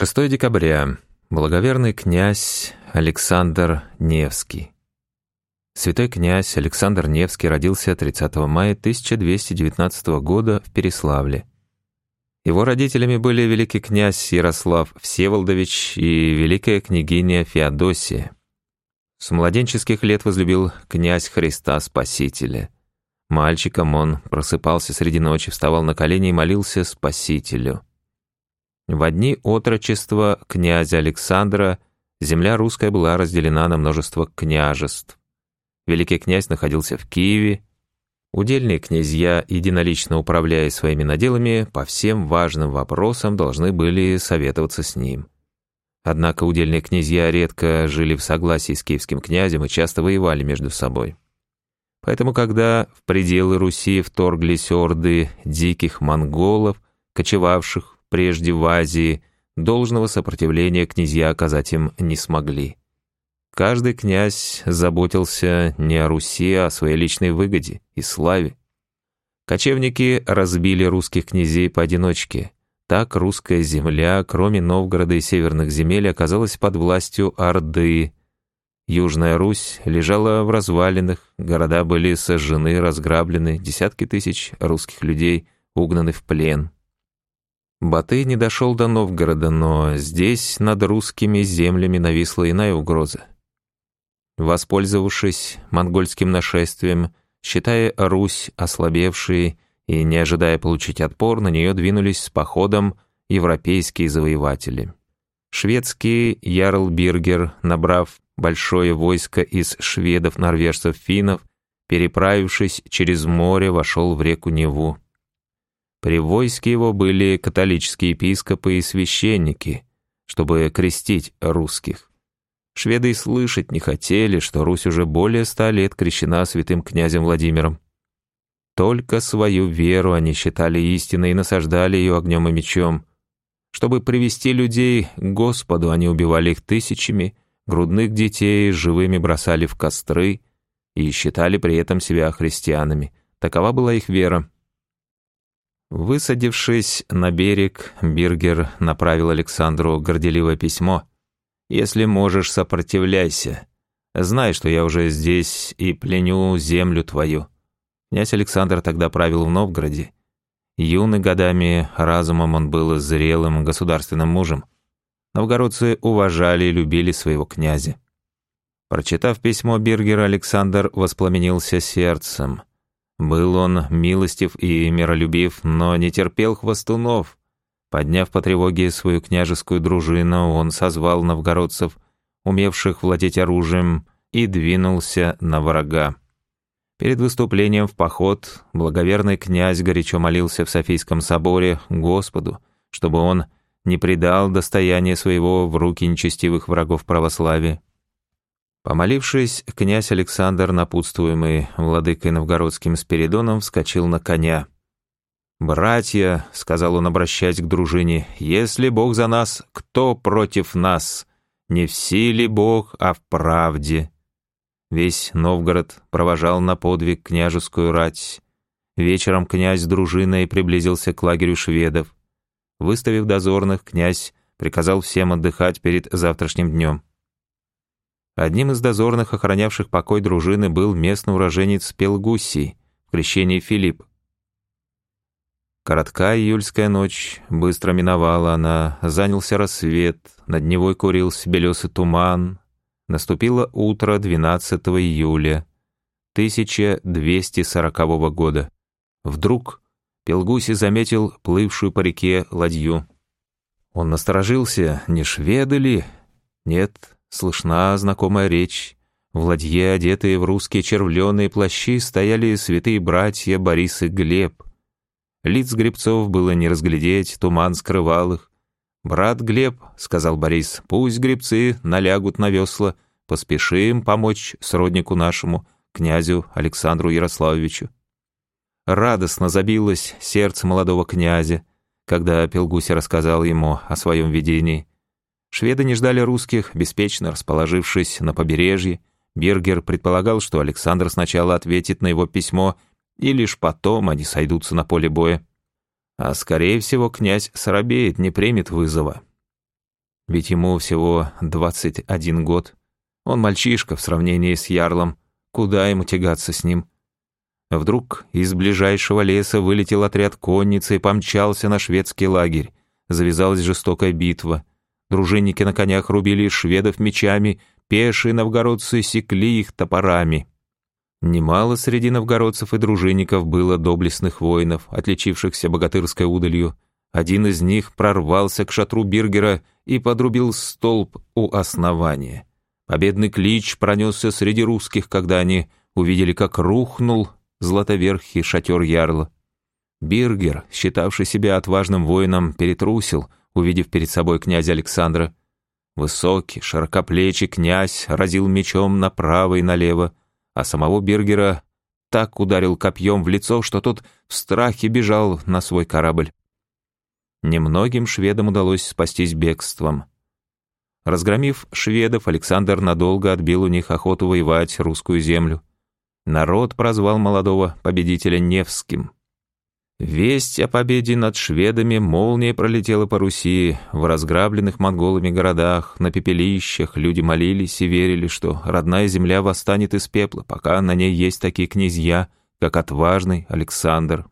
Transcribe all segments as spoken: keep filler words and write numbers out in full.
шестое декабря. Благоверный князь Александр Невский. Святой князь Александр Невский родился тридцатого мая тысяча двести девятнадцатого года в Переславле. Его родителями были великий князь Ярослав Всеволодович и великая княгиня Феодосия. С младенческих лет возлюбил князь Христа Спасителя. Мальчиком он просыпался среди ночи, вставал на колени и молился Спасителю. В дни отрочества князя Александра земля русская была разделена на множество княжеств. Великий князь находился в Киеве. Удельные князья, единолично управляя своими наделами, по всем важным вопросам должны были советоваться с ним. Однако удельные князья редко жили в согласии с киевским князем и часто воевали между собой. Поэтому, когда в пределы Руси вторглись орды диких монголов, кочевавших прежде в Азии, должного сопротивления князья оказать им не смогли. Каждый князь заботился не о Руси, а о своей личной выгоде и славе. Кочевники разбили русских князей поодиночке. Так русская земля, кроме Новгорода и северных земель, оказалась под властью Орды. Южная Русь лежала в развалинах, города были сожжены, разграблены, десятки тысяч русских людей угнаны в плен. Батый не дошел до Новгорода, но здесь над русскими землями нависла иная угроза. Воспользовавшись монгольским нашествием, считая Русь ослабевшей и не ожидая получить отпор, на нее двинулись с походом европейские завоеватели. Шведский ярл Биргер, набрав большое войско из шведов, норвежцев, финнов, переправившись через море, вошел в реку Неву. При войске его были католические епископы и священники, чтобы крестить русских. Шведы и слышать не хотели, что Русь уже более ста лет крещена святым князем Владимиром. Только свою веру они считали истинной и насаждали ее огнем и мечом. Чтобы привести людей к Господу, они убивали их тысячами, грудных детей живыми бросали в костры и считали при этом себя христианами. Такова была их вера. Высадившись на берег, Биргер направил Александру горделивое письмо. «Если можешь, сопротивляйся. Знай, что я уже здесь и пленю землю твою». Князь Александр тогда правил в Новгороде. Юный годами, разумом он был зрелым государственным мужем. Новгородцы уважали и любили своего князя. Прочитав письмо Биргера, Александр воспламенился сердцем. Был он милостив и миролюбив, но не терпел хвастунов. Подняв по тревоге свою княжескую дружину, он созвал новгородцев, умевших владеть оружием, и двинулся на врага. Перед выступлением в поход благоверный князь горячо молился в Софийском соборе Господу, чтобы он не предал достояние своего в руки нечестивых врагов православия. Помолившись, князь Александр, напутствуемый владыкой новгородским Спиридоном, вскочил на коня. «Братья», — сказал он, обращаясь к дружине, — «если Бог за нас, кто против нас? Не в силе Бог, а в правде». Весь Новгород провожал на подвиг княжескую рать. Вечером князь с дружиной приблизился к лагерю шведов. Выставив дозорных, князь приказал всем отдыхать перед завтрашним днем. Одним из дозорных, охранявших покой дружины, был местный уроженец Пелгусий, в крещении Филипп. Коротка июльская ночь, быстро миновала она, занялся рассвет, над Невой курился белесый туман. Наступило утро двенадцатого июля тысяча двести сорокового года. Вдруг Пелгусий заметил плывшую по реке ладью. Он насторожился, не шведы ли? Нет, слышна знакомая речь. В ладье, одетые в русские червленые плащи, стояли святые братья Борис и Глеб. Лиц гребцов было не разглядеть, туман скрывал их. «Брат Глеб», — сказал Борис, — «пусть гребцы налягут на весла, поспешим помочь сроднику нашему, князю Александру Ярославовичу». Радостно забилось сердце молодого князя, когда Пелгусий рассказал ему о своем видении. Шведы не ждали русских, беспечно расположившись на побережье. Биргер предполагал, что Александр сначала ответит на его письмо, и лишь потом они сойдутся на поле боя. А скорее всего князь срабеет, не примет вызова. ведь ему всего двадцать один год. Он мальчишка в сравнении с ярлом, куда ему тягаться с ним? Вдруг из ближайшего леса вылетел отряд конницы и помчался на шведский лагерь. Завязалась жестокая битва. Дружинники на конях рубили шведов мечами, пешие новгородцы секли их топорами. Немало среди новгородцев и дружинников было доблестных воинов, отличившихся богатырской удалью. Один из них прорвался к шатру Биргера и подрубил столб у основания. Победный клич пронесся среди русских, когда они увидели, как рухнул златоверхий шатер ярла. Биргер, считавший себя отважным воином, перетрусил, увидев перед собой князя Александра. Высокий, широкоплечий князь разил мечом направо и налево, а самого Биргера так ударил копьем в лицо, что тот в страхе бежал на свой корабль. Немногим шведам удалось спастись бегством. Разгромив шведов, Александр надолго отбил у них охоту воевать русскую землю. Народ прозвал молодого победителя Невским. Весть о победе над шведами молнией пролетела по Руси. В разграбленных монголами городах, на пепелищах люди молились и верили, что родная земля восстанет из пепла, пока на ней есть такие князья, как отважный Александр.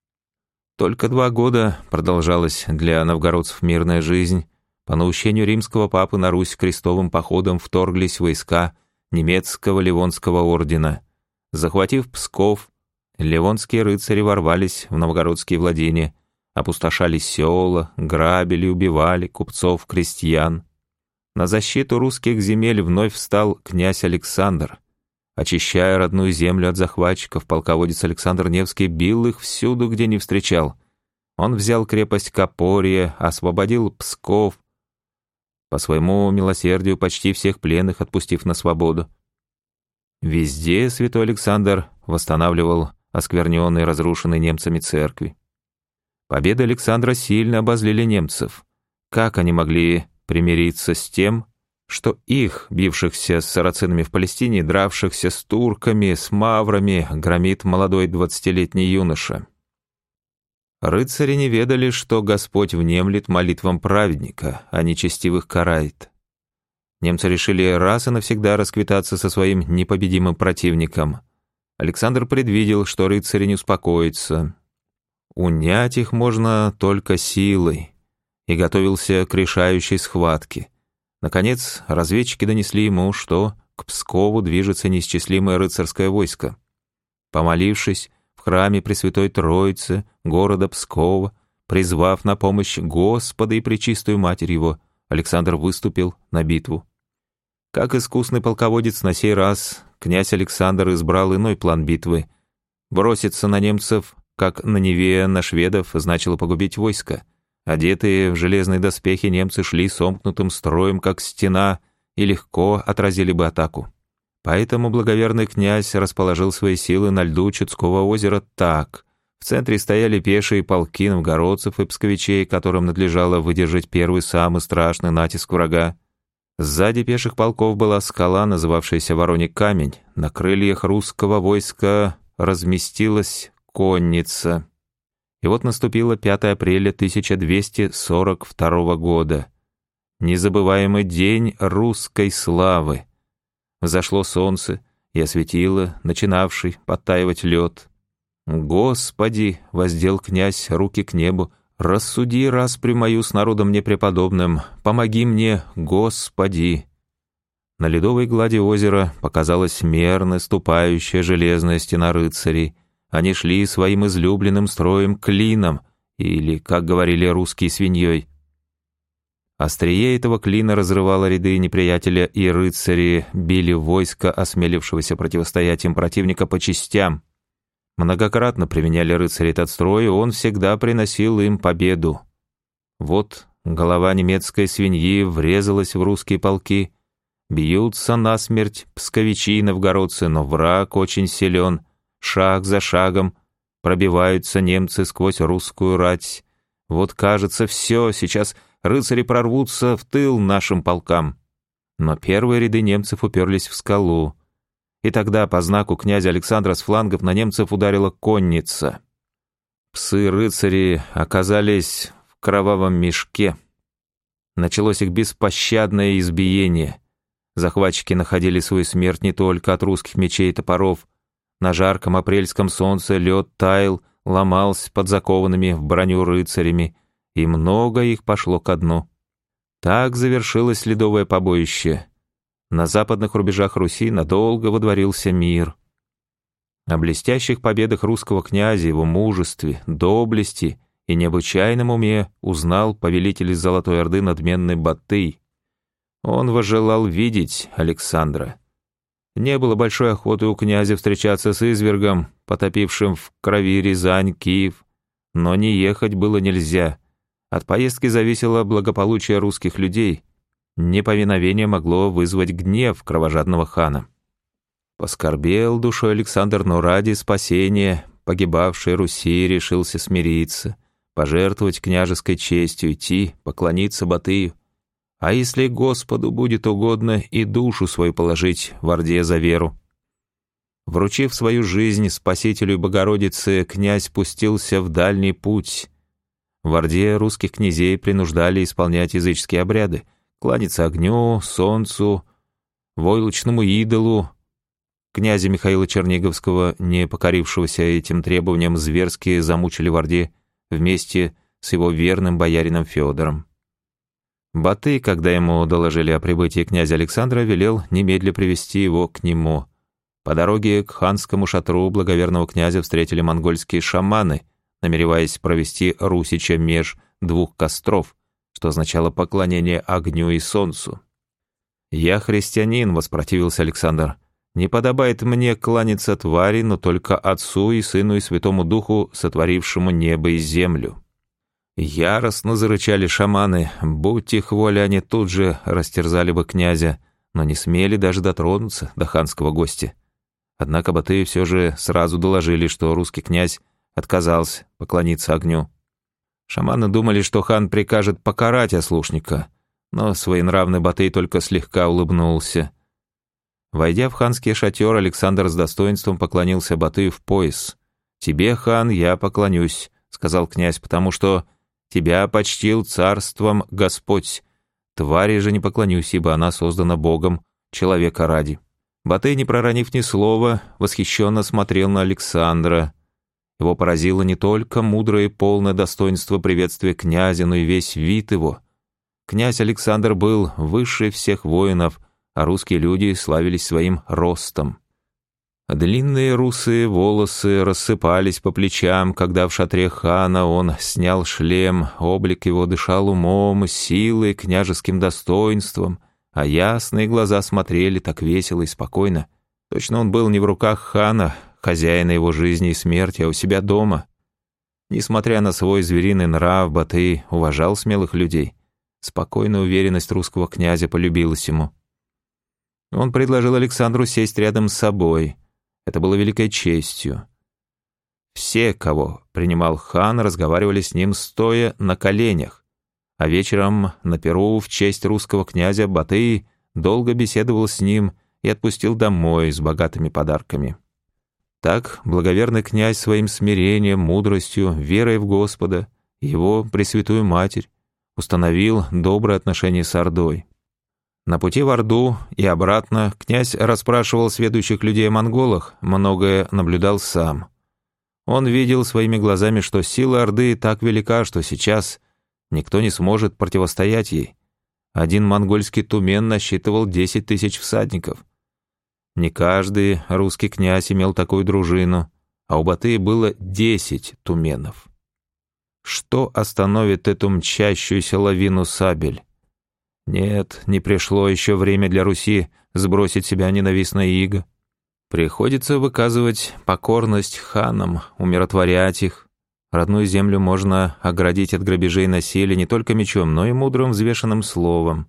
Только два года продолжалась для новгородцев мирная жизнь. По наущению римского папы на Русь крестовым походом вторглись войска немецкого Ливонского ордена. Захватив Псков, ливонские рыцари ворвались в новгородские владения, опустошали села, грабили, убивали купцов, крестьян. На защиту русских земель вновь встал князь Александр. Очищая родную землю от захватчиков, полководец Александр Невский бил их всюду, где не встречал. Он взял крепость Копорье, освободил Псков, по своему милосердию почти всех пленных отпустив на свободу. Везде святой Александр восстанавливал оскверненные и разрушенные немцами церкви. Победы Александра сильно обозлили немцев. Как они могли примириться с тем, что их, бившихся с сарацинами в Палестине, дравшихся с турками, с маврами, громит молодой двадцатилетний юноша? Рыцари не ведали, что Господь внемлет молитвам праведника, а нечестивых карает. Немцы решили раз и навсегда расквитаться со своим непобедимым противником. Александр предвидел, что рыцари не успокоятся. Унять их можно только силой, и готовился к решающей схватке. Наконец, разведчики донесли ему, что к Пскову движется неисчислимое рыцарское войско. Помолившись в храме Пресвятой Троицы города Пскова, призвав на помощь Господа и Пречистую Матерь Его, Александр выступил на битву. Как искусный полководец, на сей раз князь Александр избрал иной план битвы. Броситься на немцев, как на Неве на шведов, значило погубить войско. Одетые в железные доспехи немцы шли сомкнутым строем, как стена, и легко отразили бы атаку. Поэтому благоверный князь расположил свои силы на льду Чудского озера так. В центре стояли пешие полки новгородцев и псковичей, которым надлежало выдержать первый самый страшный натиск врага. Сзади пеших полков была скала, называвшаяся Вороний камень. На крыльях русского войска разместилась конница. И вот наступило пятое апреля тысяча двести сорок второго года. Незабываемый день русской славы. Взошло солнце и осветило начинавший подтаивать лед. «Господи!» — воздел князь руки к небу. «Рассуди распрю мою с народом непреподобным, помоги мне, Господи!» На ледовой глади озера показалась мерно ступающая железная стена рыцарей. Они шли своим излюбленным строем клином, или, как говорили русские, свиньей. Острие этого клина разрывало ряды неприятеля, и рыцари били войско, осмелившегося противостоять им противника, по частям. Многократно применяли рыцари этот строй, и он всегда приносил им победу. Вот голова немецкой свиньи врезалась в русские полки. Бьются насмерть псковичи и новгородцы, но враг очень силен. Шаг за шагом пробиваются немцы сквозь русскую рать. Вот, кажется, все, сейчас рыцари прорвутся в тыл нашим полкам. Но первые ряды немцев уперлись в скалу. И тогда по знаку князя Александра с флангов на немцев ударила конница. Псы-рыцари оказались в кровавом мешке. Началось их беспощадное избиение. Захватчики находили свою смерть не только от русских мечей и топоров. На жарком апрельском солнце лед таял, ломался под закованными в броню рыцарями, и много их пошло ко дну. Так завершилось ледовое побоище. На западных рубежах Руси надолго водворился мир. О блестящих победах русского князя, его мужестве, доблести и необычайном уме узнал повелитель из Золотой Орды надменный Батый. Он возжелал видеть Александра. Не было большой охоты у князя встречаться с извергом, потопившим в крови Рязань, Киев, но не ехать было нельзя. От поездки зависело благополучие русских людей. Неповиновение могло вызвать гнев кровожадного хана. Поскорбел душой Александр, но ради спасения погибавшей Руси решился смириться, пожертвовать княжеской честью, идти, поклониться Батыю. А если Господу будет угодно, и душу свою положить в Орде за веру. Вручив свою жизнь Спасителю и Богородице, князь пустился в дальний путь. В Орде русских князей принуждали исполнять языческие обряды, кланяться огню, солнцу, войлочному идолу. Князя Михаила Черниговского, не покорившегося этим требованиям, зверски замучили в Орде вместе с его верным боярином Федором. Батый, когда ему доложили о прибытии князя Александра, велел немедля привести его к нему. По дороге к ханскому шатру благоверного князя встретили монгольские шаманы, намереваясь провести русича меж двух костров, что означало поклонение огню и солнцу. «Я христианин», — воспротивился Александр. «Не подобает мне кланяться твари, но только Отцу и Сыну и Святому Духу, сотворившему небо и землю». Яростно зарычали шаманы, будь их воля, они тут же растерзали бы князя, но не смели даже дотронуться до ханского гостя. Однако Батыю все же сразу доложили, что русский князь отказался поклониться огню. Шаманы думали, что хан прикажет покарать ослушника, но своенравный Батый только слегка улыбнулся. Войдя в ханский шатер, Александр с достоинством поклонился Батыю в пояс. «Тебе, хан, я поклонюсь», — сказал князь, «потому что тебя почтил царством Господь. Твари же не поклонюсь, ибо она создана Богом, человека ради». Батый, не проронив ни слова, восхищенно смотрел на Александра. Его поразило не только мудрое и полное достоинство приветствия князя, но и весь вид его. Князь Александр был выше всех воинов, а русские люди славились своим ростом. Длинные русые волосы рассыпались по плечам, когда в шатре хана он снял шлем, облик его дышал умом, силой, княжеским достоинством, а ясные глаза смотрели так весело и спокойно. Точно он был не в руках хана, хозяина его жизни и смерти, а у себя дома. Несмотря на свой звериный нрав, Батый уважал смелых людей. Спокойная уверенность русского князя полюбилась ему. Он предложил Александру сесть рядом с собой. Это было великой честью. Все, кого принимал хан, разговаривали с ним стоя на коленях, а вечером на пиру в честь русского князя Батый долго беседовал с ним и отпустил домой с богатыми подарками. Так благоверный князь своим смирением, мудростью, верой в Господа, его Пресвятую Матерь, установил добрые отношения с Ордой. На пути в Орду и обратно князь расспрашивал сведущих людей о монголах, многое наблюдал сам. Он видел своими глазами, что сила Орды так велика, что сейчас никто не сможет противостоять ей. Один монгольский тумен насчитывал десять тысяч всадников. Не каждый русский князь имел такую дружину, а у Батыя было десять туменов. Что остановит эту мчащуюся лавину сабель? Нет, не пришло еще время для Руси сбросить себя ненавистное иго. Приходится выказывать покорность ханам, умиротворять их. Родную землю можно оградить от грабежей и насилия не только мечом, но и мудрым взвешенным словом.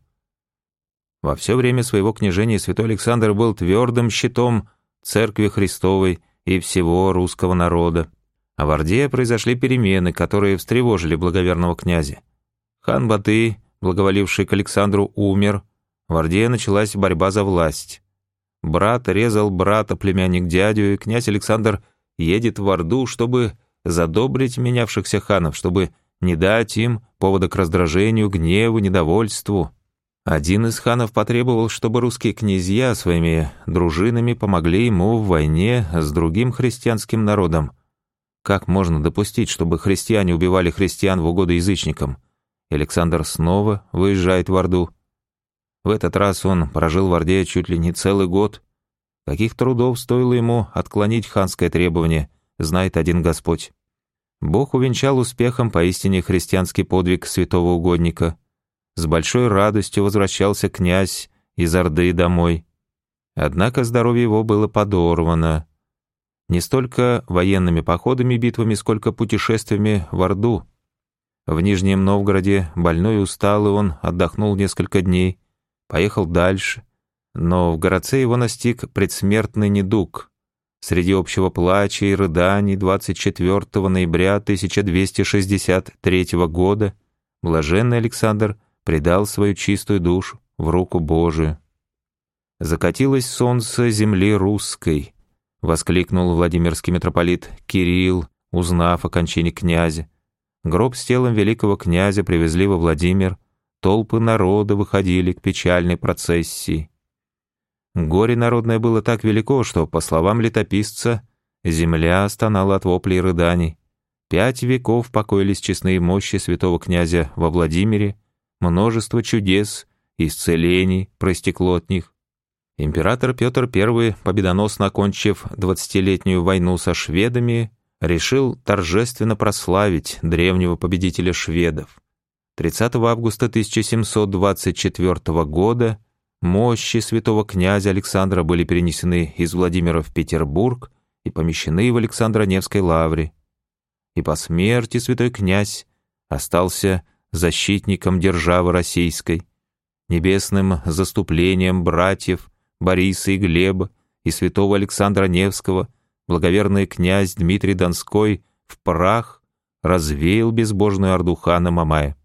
Во все время своего княжения святой Александр был твердым щитом Церкви Христовой и всего русского народа. А в Орде произошли перемены, которые встревожили благоверного князя. Хан Батый, благоволивший к Александру, умер. В Орде началась борьба за власть. Брат резал брата, племянник дядю, и князь Александр едет в Орду, чтобы задобрить менявшихся ханов, чтобы не дать им повода к раздражению, гневу, недовольству. Один из ханов потребовал, чтобы русские князья своими дружинами помогли ему в войне с другим христианским народом. Как можно допустить, чтобы христиане убивали христиан в угоду язычникам? Александр снова выезжает в Орду. В этот раз он прожил в Орде чуть ли не целый год. Каких трудов стоило ему отклонить ханское требование, знает один Господь. Бог увенчал успехом поистине христианский подвиг святого угодника. С большой радостью возвращался князь из Орды домой. Однако здоровье его было подорвано. Не столько военными походами и битвами, сколько путешествиями в Орду. В Нижнем Новгороде, больной и усталый, он отдохнул несколько дней, поехал дальше, но в городце его настиг предсмертный недуг. Среди общего плача и рыданий двадцать четвёртого ноября тысяча двести шестьдесят третьего года блаженный Александр предал свою чистую душу в руку Божию. «Закатилось солнце земли русской», — воскликнул владимирский митрополит Кирилл, узнав о кончине князя. Гроб с телом великого князя привезли во Владимир, толпы народа выходили к печальной процессии. Горе народное было так велико, что, по словам летописца, земля стонала от воплей и рыданий. Пять веков покоились честные мощи святого князя во Владимире, множество чудес, исцелений проистекло от них. Император Петр Первый, победоносно окончив двадцатилетнюю войну со шведами, решил торжественно прославить древнего победителя шведов. тридцатого августа тысяча семьсот двадцать четвёртого года мощи святого князя Александра были перенесены из Владимира в Петербург и помещены в Александро-Невской лавре. И по смерти святой князь остался защитником державы российской, небесным заступлением братьев Бориса и Глеба и святого Александра Невского. Благоверный князь Дмитрий Донской в прах развеял безбожную орду хана Мамая.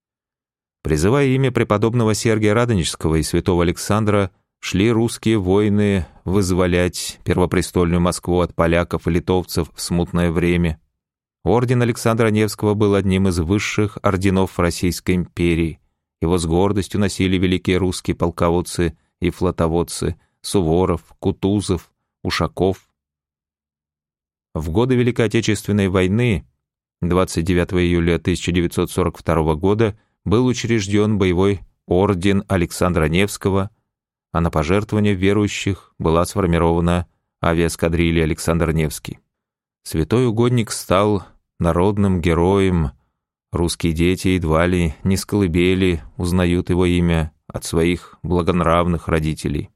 Призывая имя преподобного Сергия Радонежского и святого Александра, шли русские воины вызволять первопрестольную Москву от поляков и литовцев в смутное время. Орден Александра Невского был одним из высших орденов Российской империи. Его с гордостью носили великие русские полководцы и флотоводцы Суворов, Кутузов, Ушаков. В годы Великой Отечественной войны, двадцать девятого июля тысяча девятьсот сорок второго года, был учрежден боевой орден Александра Невского, а на пожертвования верующих была сформирована авиаэскадрилья Александр Невский. Святой угодник стал народным героем. Русские дети едва ли не с колыбели узнают его имя от своих благонравных родителей.